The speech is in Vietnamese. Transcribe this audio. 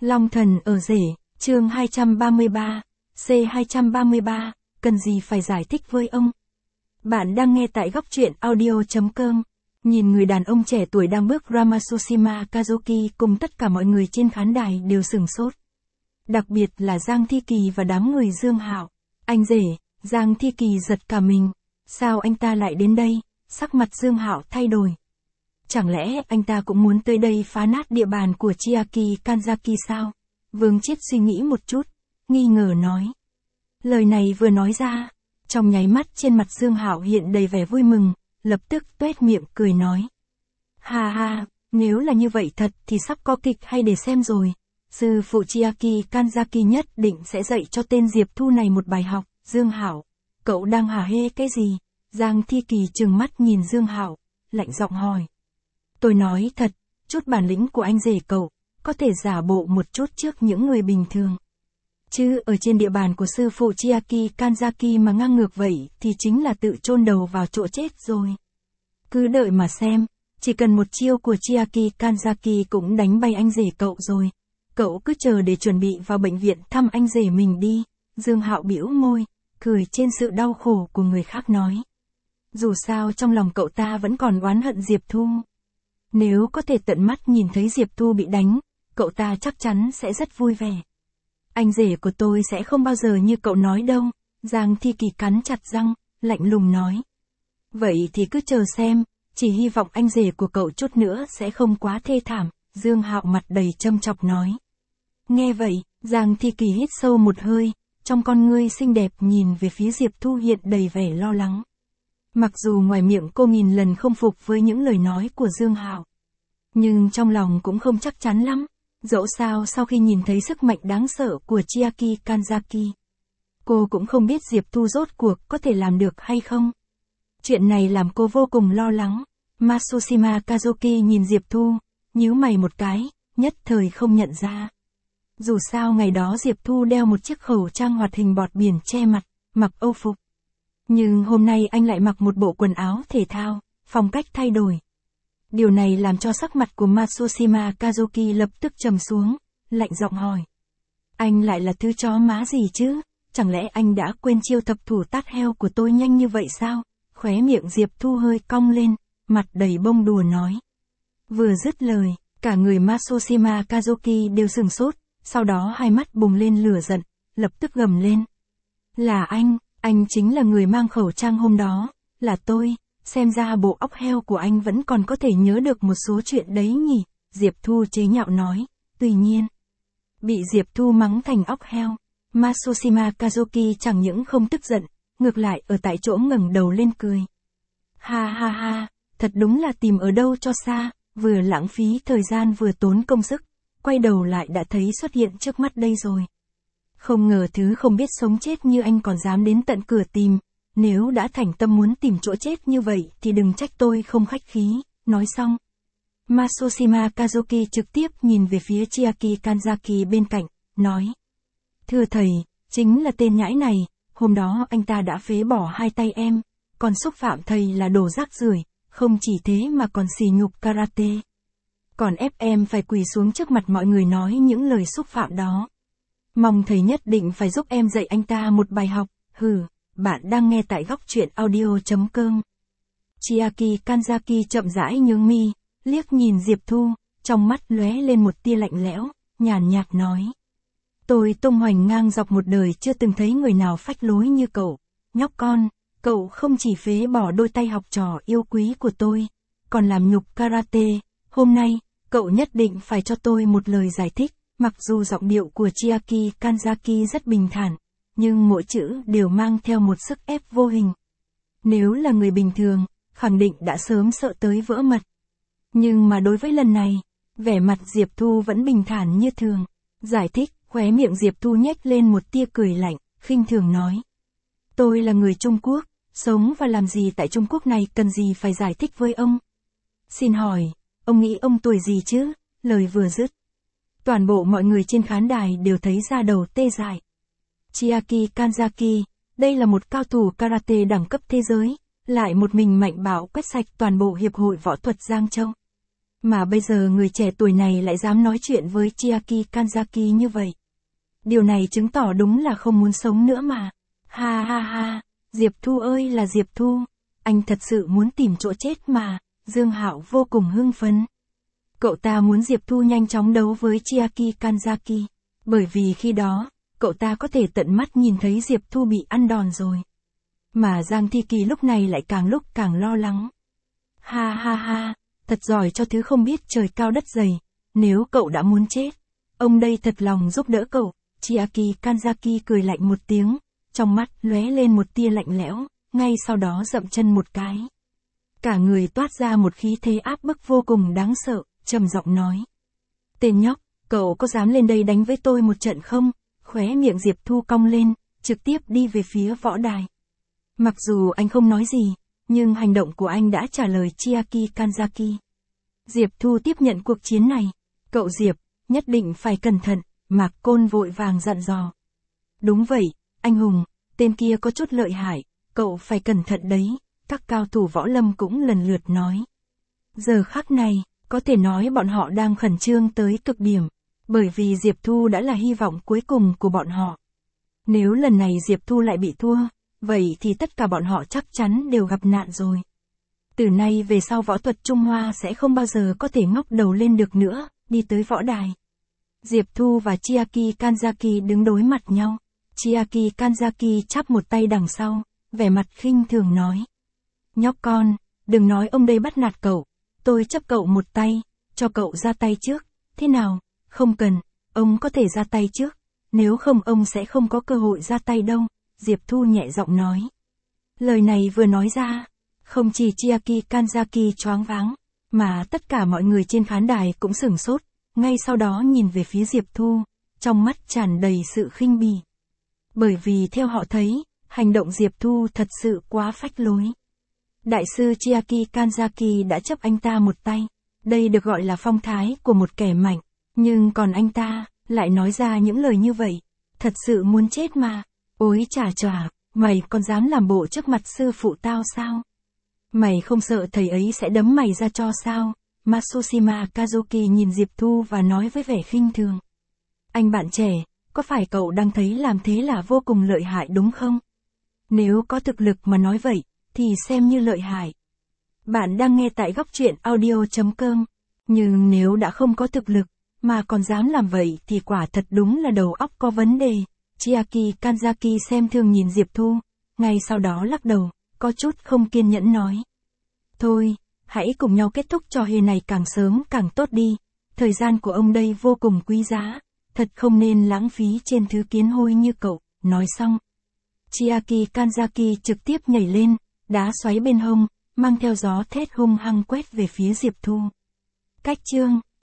Long thần ở rể, chương 233, C233, cần gì phải giải thích với ông? Bạn đang nghe tại góc truyện audio.com. Nhìn người đàn ông trẻ tuổi đang bước ra Matsushima Kazuki cùng tất cả mọi người trên khán đài đều sửng sốt. Đặc biệt là Giang Thi Kỳ và đám người Dương Hạo. Anh rể, Giang Thi Kỳ giật cả mình. Sao anh ta lại đến đây? Sắc mặt Dương Hạo thay đổi. Chẳng lẽ anh ta cũng muốn tới đây phá nát địa bàn của Chiaki Kanzaki sao? Vương Chiết suy nghĩ một chút, nghi ngờ nói. Lời này vừa nói ra, trong nháy mắt trên mặt Dương Hạo hiện đầy vẻ vui mừng, lập tức tuét miệng cười nói. Ha ha, nếu là như vậy thật thì sắp có kịch hay để xem rồi. Sư phụ Chiaki Kanzaki nhất định sẽ dạy cho tên Diệp Thu này một bài học. Dương Hạo, cậu đang hả hê cái gì? Giang Thi Kỳ trừng mắt nhìn Dương Hạo, lạnh giọng hỏi. Tôi nói thật, chút bản lĩnh của anh rể cậu, có thể giả bộ một chút trước những người bình thường. Chứ ở trên địa bàn của sư phụ Chiaki Kanzaki mà ngang ngược vậy thì chính là tự chôn đầu vào chỗ chết rồi. Cứ đợi mà xem, chỉ cần một chiêu của Chiaki Kanzaki cũng đánh bay anh rể cậu rồi. Cậu cứ chờ để chuẩn bị vào bệnh viện thăm anh rể mình đi. Dương Hạo bĩu môi, cười trên sự đau khổ của người khác nói. Dù sao trong lòng cậu ta vẫn còn oán hận Diệp Thu. Nếu có thể tận mắt nhìn thấy Diệp Thu bị đánh, cậu ta chắc chắn sẽ rất vui vẻ. Anh rể của tôi sẽ không bao giờ như cậu nói đâu. Giang Thi Kỳ cắn chặt răng, lạnh lùng nói. Vậy thì cứ chờ xem, chỉ hy vọng anh rể của cậu chút nữa sẽ không quá thê thảm. Dương Hạo mặt đầy châm chọc nói. Nghe vậy, Giang Thi Kỳ hít sâu một hơi, trong con ngươi xinh đẹp nhìn về phía Diệp Thu hiện đầy vẻ lo lắng. Mặc dù ngoài miệng cô nghìn lần không phục với những lời nói của Dương Hạo, nhưng trong lòng cũng không chắc chắn lắm. Dẫu sao sau khi nhìn thấy sức mạnh đáng sợ của Chiaki Kanzaki, cô cũng không biết Diệp Thu rốt cuộc có thể làm được hay không. Chuyện này làm cô vô cùng lo lắng. Matsushima Kazuki nhìn Diệp Thu, nhíu mày một cái, nhất thời không nhận ra. Dù sao ngày đó Diệp Thu đeo một chiếc khẩu trang hoạt hình bọt biển che mặt, mặc âu phục. Nhưng hôm nay anh lại mặc một bộ quần áo thể thao, phong cách thay đổi. Điều này làm cho sắc mặt của Matsushima Kazuki lập tức trầm xuống, lạnh giọng hỏi. Anh lại là thứ chó má gì chứ? Chẳng lẽ anh đã quên chiêu thập thủ tát heo của tôi nhanh như vậy sao? Khóe miệng Diệp Thu hơi cong lên, mặt đầy bông đùa nói. Vừa dứt lời, cả người Matsushima Kazuki đều sửng sốt, sau đó hai mắt bùng lên lửa giận, lập tức gầm lên. Là anh chính là người mang khẩu trang hôm đó, là tôi. Xem ra bộ óc heo của anh vẫn còn có thể nhớ được một số chuyện đấy nhỉ, Diệp Thu chế nhạo nói. Tuy nhiên, bị Diệp Thu mắng thành óc heo, Matsushima Kazuki chẳng những không tức giận, ngược lại ở tại chỗ ngẩng đầu lên cười. Ha ha ha, thật đúng là tìm ở đâu cho xa, vừa lãng phí thời gian vừa tốn công sức, quay đầu lại đã thấy xuất hiện trước mắt đây rồi. Không ngờ thứ không biết sống chết như anh còn dám đến tận cửa tìm. Nếu đã thành tâm muốn tìm chỗ chết như vậy thì đừng trách tôi không khách khí. Nói xong, Matsushima Kazuki trực tiếp nhìn về phía Chiaki Kanzaki bên cạnh, nói. Thưa thầy, chính là tên nhãi này, hôm đó anh ta đã phế bỏ hai tay em, còn xúc phạm thầy là đồ rác rưởi, không chỉ thế mà còn sỉ nhục karate. Còn ép em phải quỳ xuống trước mặt mọi người nói những lời xúc phạm đó. Mong thầy nhất định phải giúp em dạy anh ta một bài học. Hừ. Bạn đang nghe tại góc truyện audio.com. Chiaki Kanzaki chậm rãi nhướng mi, liếc nhìn Diệp Thu, trong mắt lóe lên một tia lạnh lẽo, nhàn nhạt nói. Tôi tung hoành ngang dọc một đời chưa từng thấy người nào phách lối như cậu. Nhóc con, cậu không chỉ phế bỏ đôi tay học trò yêu quý của tôi, còn làm nhục karate. Hôm nay, cậu nhất định phải cho tôi một lời giải thích. Mặc dù giọng điệu của Chiaki Kanzaki rất bình thản, nhưng mỗi chữ đều mang theo một sức ép vô hình. Nếu là người bình thường, khẳng định đã sớm sợ tới vỡ mật. Nhưng mà đối với lần này, vẻ mặt Diệp Thu vẫn bình thản như thường. Giải thích, khóe miệng Diệp Thu nhếch lên một tia cười lạnh, khinh thường nói. Tôi là người Trung Quốc, sống và làm gì tại Trung Quốc này cần gì phải giải thích với ông. Xin hỏi, ông nghĩ ông tuổi gì chứ? Lời vừa dứt, toàn bộ mọi người trên khán đài đều thấy da đầu tê dại. Chiaki Kanzaki, đây là một cao thủ karate đẳng cấp thế giới, lại một mình mạnh bạo quét sạch toàn bộ hiệp hội võ thuật Giang Châu. Mà bây giờ người trẻ tuổi này lại dám nói chuyện với Chiaki Kanzaki như vậy. Điều này chứng tỏ đúng là không muốn sống nữa mà. Ha ha ha, Diệp Thu ơi là Diệp Thu, anh thật sự muốn tìm chỗ chết mà. Dương Hạo vô cùng hưng phấn. Cậu ta muốn Diệp Thu nhanh chóng đấu với Chiaki Kanzaki, bởi vì khi đó, cậu ta có thể tận mắt nhìn thấy Diệp Thu bị ăn đòn rồi. Mà Giang Thi Kỳ lúc này lại càng lúc càng lo lắng. Ha ha ha, thật giỏi cho thứ không biết trời cao đất dày, nếu cậu đã muốn chết, ông đây thật lòng giúp đỡ cậu. Chiaki Kanzaki cười lạnh một tiếng, trong mắt lóe lên một tia lạnh lẽo, ngay sau đó dậm chân một cái. Cả người toát ra một khí thế áp bức vô cùng đáng sợ, trầm giọng nói. Tên nhóc, cậu có dám lên đây đánh với tôi một trận không? Khóe miệng Diệp Thu cong lên, trực tiếp đi về phía võ đài. Mặc dù anh không nói gì, nhưng hành động của anh đã trả lời Chiaki Kanzaki. Diệp Thu tiếp nhận cuộc chiến này. Cậu Diệp, nhất định phải cẩn thận, Mạc Côn vội vàng dặn dò. Đúng vậy, anh hùng, tên kia có chút lợi hại, cậu phải cẩn thận đấy, các cao thủ võ lâm cũng lần lượt nói. Giờ khắc này, có thể nói bọn họ đang khẩn trương tới cực điểm, bởi vì Diệp Thu đã là hy vọng cuối cùng của bọn họ. Nếu lần này Diệp Thu lại bị thua, vậy thì tất cả bọn họ chắc chắn đều gặp nạn rồi. Từ nay về sau võ thuật Trung Hoa sẽ không bao giờ có thể ngóc đầu lên được nữa, đi tới võ đài. Diệp Thu và Chiaki Kanzaki đứng đối mặt nhau. Chiaki Kanzaki chắp một tay đằng sau, vẻ mặt khinh thường nói. Nhóc con, đừng nói ông đây bắt nạt cậu, tôi chấp cậu một tay, cho cậu ra tay trước, thế nào? Không cần, ông có thể ra tay trước, nếu không ông sẽ không có cơ hội ra tay đâu, Diệp Thu nhẹ giọng nói. Lời này vừa nói ra, không chỉ Chiaki Kanzaki choáng váng, mà tất cả mọi người trên khán đài cũng sửng sốt, ngay sau đó nhìn về phía Diệp Thu, trong mắt tràn đầy sự khinh bỉ. Bởi vì theo họ thấy, hành động Diệp Thu thật sự quá phách lối. Đại sư Chiaki Kanzaki đã chấp anh ta một tay, đây được gọi là phong thái của một kẻ mạnh, nhưng còn anh ta, lại nói ra những lời như vậy, thật sự muốn chết mà. Ôi chà chà, mày còn dám làm bộ trước mặt sư phụ tao sao? Mày không sợ thầy ấy sẽ đấm mày ra cho sao? Matsushima Kazuki nhìn Diệp Thu và nói với vẻ khinh thường. Anh bạn trẻ, có phải cậu đang thấy làm thế là vô cùng lợi hại đúng không? Nếu có thực lực mà nói vậy, thì xem như lợi hại. Bạn đang nghe tại góc truyện audio.com. Nhưng nếu đã không có thực lực, mà còn dám làm vậy thì quả thật đúng là đầu óc có vấn đề. Chiaki Kanzaki xem thường nhìn Diệp Thu, ngay sau đó lắc đầu, có chút không kiên nhẫn nói. Thôi, hãy cùng nhau kết thúc trò hề này càng sớm càng tốt đi, thời gian của ông đây vô cùng quý giá, thật không nên lãng phí trên thứ kiến hôi như cậu. Nói xong, Chiaki Kanzaki trực tiếp nhảy lên, đá xoáy bên hông, mang theo gió thét hung hăng quét về phía Diệp Thu. Cách chương